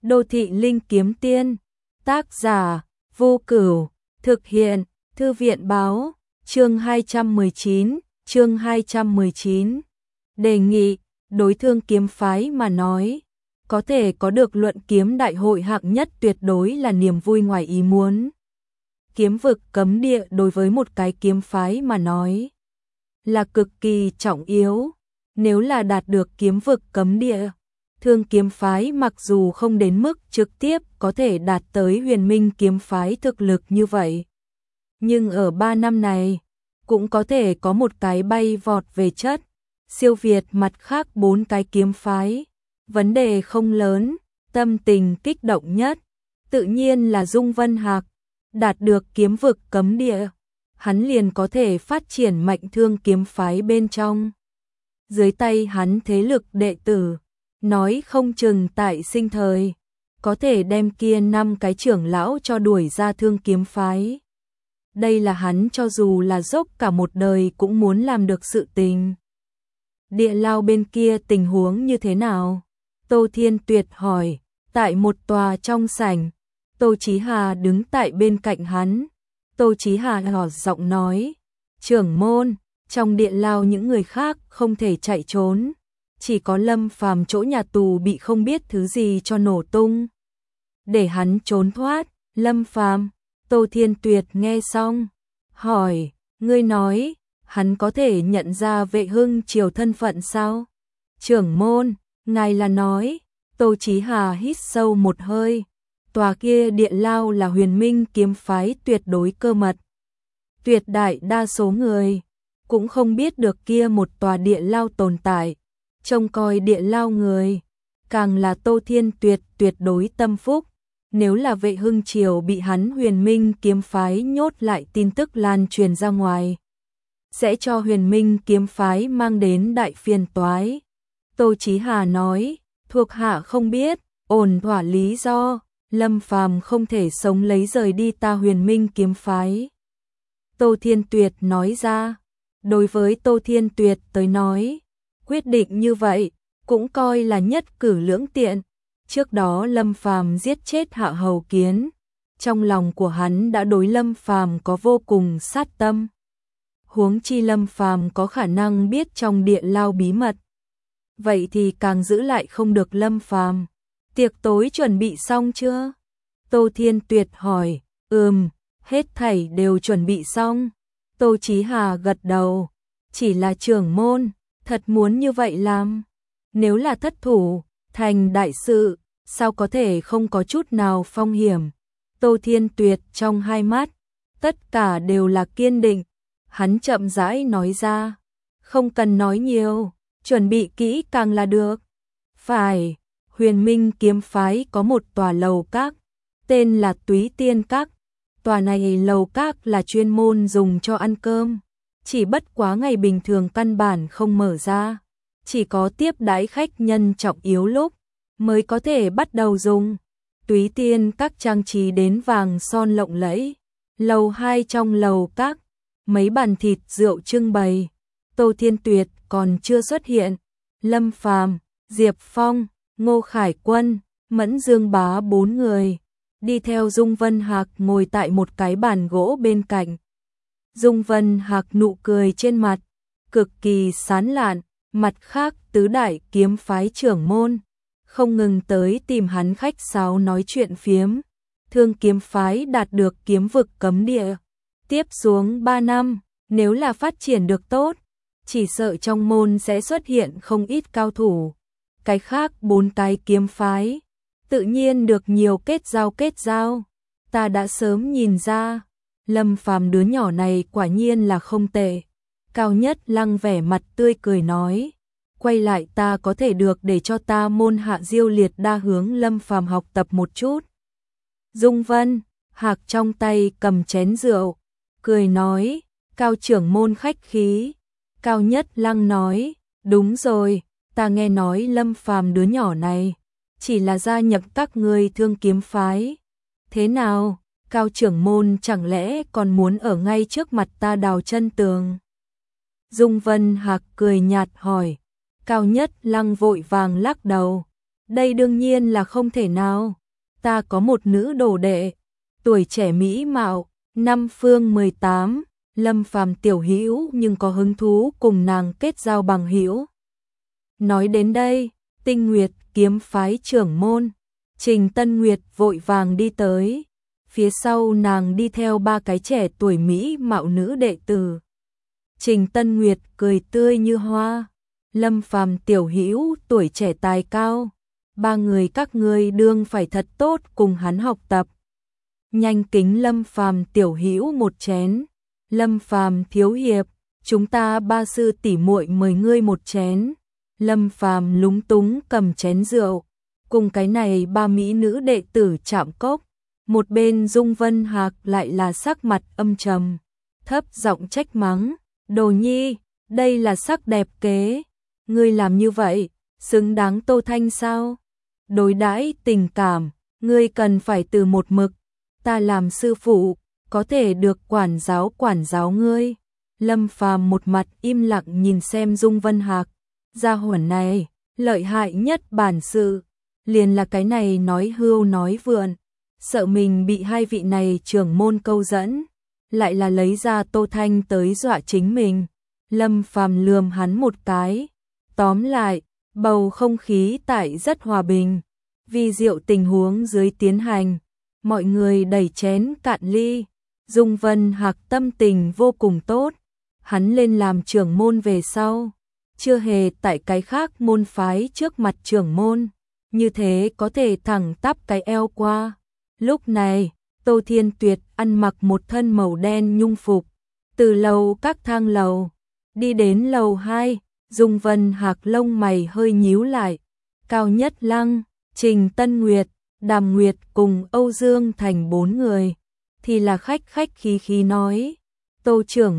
Đô thị linh kiếm tiên, tác giả, Vô Cửu, thực hiện, Thư viện báo, chương 219. Đề nghị, đối Thương kiếm phái mà nói, có thể có được luận kiếm đại hội hạng nhất tuyệt đối là niềm vui ngoài ý muốn. Kiếm vực cấm địa đối với một cái kiếm phái mà nói là cực kỳ trọng yếu. Nếu là đạt được kiếm vực cấm địa, Thương kiếm phái mặc dù không đến mức trực tiếp có thể đạt tới Huyền Minh kiếm phái thực lực như vậy, nhưng ở 3 năm này cũng có thể có một cái bay vọt về chất, siêu việt mặt khác 4 cái kiếm phái. Vấn đề không lớn, tâm tình kích động nhất tự nhiên là Dung Vân Hạc. Đạt được kiếm vực cấm địa, hắn liền có thể phát triển mạnh Thương kiếm phái bên trong. Dưới tay hắn thế lực đệ tử, nói không chừng tại sinh thời có thể đem kia 5 cái trưởng lão cho đuổi ra Thương kiếm phái. Đây là hắn cho dù là dốc cả một đời cũng muốn làm được sự tình. Địa lao bên kia tình huống như thế nào? Tô Thiên Tuyệt hỏi. Tại một tòa trong sảnh, Tô Chí Hà đứng tại bên cạnh hắn. Tô Chí Hà nhỏ giọng nói, trưởng môn, trong địa lao những người khác không thể chạy trốn, chỉ có Lâm Phàm chỗ nhà tù bị không biết thứ gì cho nổ tung, để hắn trốn thoát. Lâm Phàm? Tô Thiên Tuyệt nghe xong, hỏi, ngươi nói, hắn có thể nhận ra Vệ Hưng Triều thân phận sao? Trưởng môn, ngài là nói? Tô Chí Hà hít sâu một hơi. Tòa kia địa lao là Huyền Minh kiếm phái tuyệt đối cơ mật. Tuyệt đại đa số người cũng không biết được kia một tòa địa lao tồn tại. Trông coi địa lao người, càng là Tô Thiên Tuyệt tuyệt đối tâm phúc. Nếu là Vệ Hưng Triều bị hắn Huyền Minh kiếm phái nhốt lại, tin tức lan truyền ra ngoài, sẽ cho Huyền Minh kiếm phái mang đến đại phiền toái. Tô Chí Hà nói, thuộc hạ không biết, ổn thỏa lý do, Lâm Phàm không thể sống lấy rời đi ta Huyền Minh kiếm phái. Tô Thiên Tuyệt nói ra. Đối với Tô Thiên Tuyệt tới nói, quyết định như vậy cũng coi là nhất cử lưỡng tiện. Trước đó Lâm Phàm giết chết Hạ Hầu Kiến, trong lòng của hắn đã đối Lâm Phàm có vô cùng sát tâm. Huống chi Lâm Phàm có khả năng biết trong địa lao bí mật, vậy thì càng giữ lại không được Lâm Phàm. Tiệc tối chuẩn bị xong chưa? Tô Thiên Tuyệt hỏi. Hết thảy đều chuẩn bị xong. Tô Chí Hà gật đầu. Chỉ là trưởng môn, thật muốn như vậy làm. Nếu là thất thủ, thành đại sự, sao có thể không có chút nào phong hiểm? Tô Thiên Tuyệt trong hai mắt, tất cả đều là kiên định. Hắn chậm rãi nói ra. Không cần nói nhiều, chuẩn bị kỹ càng là được. Phải, Huyền Minh kiếm phái có một tòa lầu các, tên là Túy Tiên Các. Tòa này lầu các là chuyên môn dùng cho ăn cơm, chỉ bất quá ngày bình thường căn bản không mở ra, chỉ có tiếp đãi khách nhân trọng yếu lúc mới có thể bắt đầu dùng. Túy Tiên Các trang trí đến vàng son lộng lẫy. Lầu 2 trong lầu các, mấy bàn thịt rượu trưng bày. Tô Thiên Tuyệt còn chưa xuất hiện, Lâm Phàm, Diệp Phong, Ngô Khải Quân, Mẫn Dương Bá 4 người đi theo Dung Vân Hạc ngồi tại một cái bàn gỗ bên cạnh. Dung Vân Hạc nụ cười trên mặt cực kỳ sán lạn. Mặt khác tứ đại kiếm phái trưởng môn không ngừng tới tìm hắn khách sáo nói chuyện phiếm. Thương kiếm phái đạt được kiếm vực cấm địa, tiếp xuống 3 năm, nếu là phát triển được tốt, chỉ sợ trong môn sẽ xuất hiện không ít cao thủ. Cái khác 4 cái kiếm phái tự nhiên được nhiều kết giao. Ta đã sớm nhìn ra, Lâm Phàm đứa nhỏ này quả nhiên là không tệ. Cao Nhất Lăng vẻ mặt tươi cười nói, quay lại ta có thể được để cho ta môn hạ Diêu Liệt Đa hướng Lâm Phàm học tập một chút. Dung Vân Hạc trong tay cầm chén rượu, cười nói, Cao trưởng môn khách khí. Cao Nhất Lăng nói, đúng rồi, ta nghe nói Lâm Phàm đứa nhỏ này chỉ là gia nhập các ngươi Thương kiếm phái. Thế nào, Cao trưởng môn chẳng lẽ còn muốn ở ngay trước mặt ta đào chân tường? Dung Vân Hạc cười nhạt hỏi. Cao Nhất Lăng vội vàng lắc đầu. Đây đương nhiên là không thể nào. Ta có một nữ đồ đệ, tuổi trẻ mỹ mạo, năm phương 18, Lâm Phàm tiểu hữu nhưng có hứng thú cùng nàng kết giao bằng hữu. Nói đến đây, Tinh Nguyệt kiếm phái trưởng môn, Trình Tân Nguyệt vội vàng đi tới. Phía sau nàng đi theo ba cái trẻ tuổi mỹ mạo nữ đệ tử. Trình Tân Nguyệt cười tươi như hoa. Lâm Phàm tiểu hữu tuổi trẻ tài cao. Ba người các ngươi đương phải thật tốt cùng hắn học tập. Nhanh kính Lâm Phàm tiểu hữu một chén. Lâm Phàm thiếu hiệp, chúng ta ba sư tỷ muội mời ngươi một chén. Lâm Phàm lúng túng cầm chén rượu, cùng cái này ba mỹ nữ đệ tử chạm cốc. Một bên Dung Vân Hạc lại là sắc mặt âm trầm, thấp giọng trách mắng, Đồ Nhi, đây là sắc đẹp kế, ngươi làm như vậy, xứng đáng Tô Thanh sao? Đối đãi tình cảm, ngươi cần phải từ một mực, ta làm sư phụ, có thể được quản giáo ngươi. Lâm Phàm một mặt im lặng nhìn xem Dung Vân Hạc, gia hỏa này, lợi hại nhất bản sự, liền là cái này nói hưu nói vượn. Sợ mình bị hai vị này trưởng môn câu dẫn, lại là lấy ra Tô Thanh tới dọa chính mình. Lâm Phàm lườm hắn một cái. Tóm lại, bầu không khí tại rất hòa bình. Vi diệu tình huống dưới tiến hành, mọi người đẩy chén cạn ly. Dung Vân Hạc tâm tình vô cùng tốt. Hắn lên làm trưởng môn về sau, chưa hề tại cái khác môn phái trước mặt trưởng môn, như thế có thể thẳng tắp cái eo qua. Lúc này, Tô Thiên Tuyệt ăn mặc một thân màu đen nhung phục, từ lầu các thang lầu, đi đến lầu 2, Dung Vân Hạc lông mày hơi nhíu lại. Cao Nhất Lăng, Trình Tân Nguyệt, Đàm Nguyệt cùng Âu Dương Thành 4 người, thì là khách khí khí nói. Tô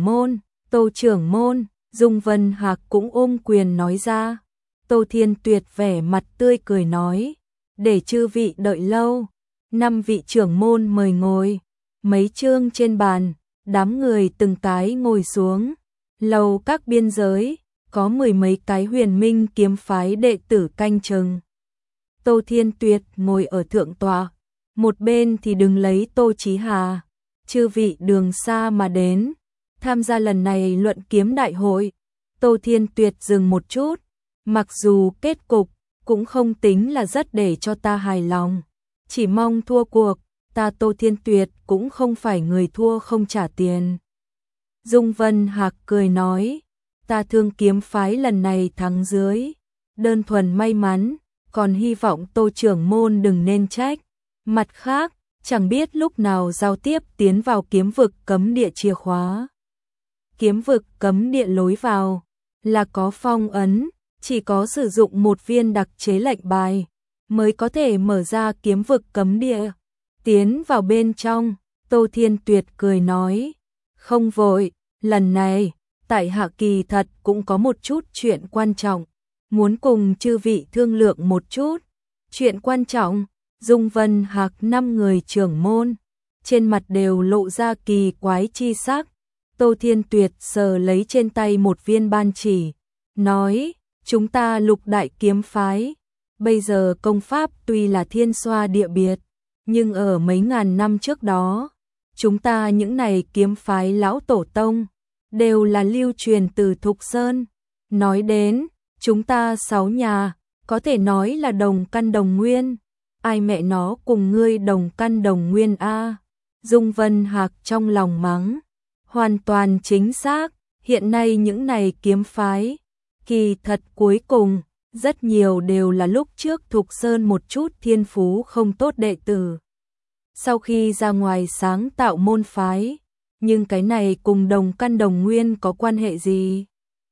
trưởng môn, Dung Vân Hạc cũng ôm quyền nói ra. Tô Thiên Tuyệt vẻ mặt tươi cười nói, để chư vị đợi lâu. 5 vị trưởng môn mời ngồi, mấy chương trên bàn, đám người từng cái ngồi xuống. Lầu các biên giới, có 10 mấy cái huyền minh kiếm phái đệ tử canh chừng. Tô Thiên Tuyệt ngồi ở thượng tọa, một bên thì đứng lấy Tô Chí Hà. Chư vị đường xa mà đến, tham gia lần này luận kiếm đại hội. Tô Thiên Tuyệt dừng một chút, mặc dù kết cục cũng không tính là rất để cho ta hài lòng. Chỉ mong thua cuộc, ta Tô Thiên Tuyệt cũng không phải người thua không trả tiền. Dung Vân Hạc cười nói, ta Thương kiếm phái lần này thắng dưới, đơn thuần may mắn, còn hy vọng Tô trưởng môn đừng nên trách. Mặt khác, chẳng biết lúc nào giao tiếp tiến vào kiếm vực cấm địa chìa khóa. Kiếm vực cấm địa lối vào, là có phong ấn, chỉ có sử dụng một viên đặc chế lệnh bài mới có thể mở ra kiếm vực cấm địa. Tiến vào bên trong, Tô Thiên Tuyệt cười nói, không vội, lần này, tại hạ kỳ thật cũng có một chút chuyện quan trọng, muốn cùng chư vị thương lượng một chút. Chuyện quan trọng, Dung Vân Hạc 5 người trưởng môn, trên mặt đều lộ ra kỳ quái chi sắc. Tô Thiên Tuyệt sờ lấy trên tay một viên ban chỉ, nói, chúng ta Lục đại kiếm phái, bây giờ công pháp tuy là thiên xoa địa biệt, nhưng ở mấy ngàn năm trước đó, chúng ta những này kiếm phái lão tổ tông, đều là lưu truyền từ Thục Sơn. Nói đến, chúng ta 6 nhà, có thể nói là đồng căn đồng nguyên. Ai mẹ nó cùng ngươi đồng căn đồng nguyên a? Dung Vân Hạc trong lòng mắng. Hoàn toàn chính xác, hiện nay những này kiếm phái, kỳ thật cuối cùng, rất nhiều đều là lúc trước Thục Sơn một chút thiên phú không tốt đệ tử. Sau khi ra ngoài sáng tạo môn phái, nhưng cái này cùng đồng căn đồng nguyên có quan hệ gì?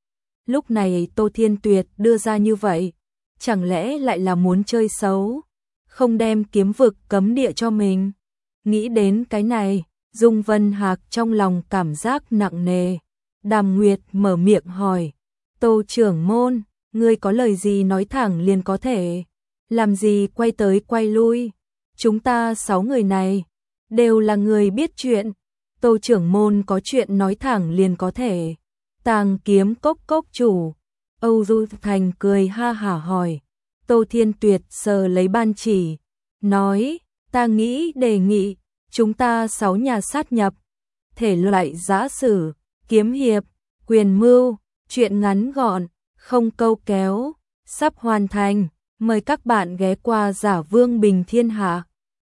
Lúc này Tô Thiên Tuyệt đưa ra như vậy, chẳng lẽ lại là muốn chơi xấu, không đem kiếm vực cấm địa cho mình? Nghĩ đến cái này, Dung Vân Hạc trong lòng cảm giác nặng nề. Đàm Nguyệt mở miệng hỏi, Tô trưởng môn, ngươi có lời gì nói thẳng liền có thể, làm gì quay tới quay lui, chúng ta 6 người này, đều là người biết chuyện, Tô trưởng môn có chuyện nói thẳng liền có thể. Tàng kiếm cốc cốc chủ, Âu Du Thành cười ha hả hỏi, Tô Thiên Tuyệt sờ lấy ban chỉ, nói, ta nghĩ đề nghị, chúng ta 6 nhà sát nhập, thể loại giã sử, kiếm hiệp, quyền mưu, truyện ngắn gọn, không câu kéo, sắp hoàn thành, mời các bạn ghé qua Giả Vương Bình Thiên Hạ.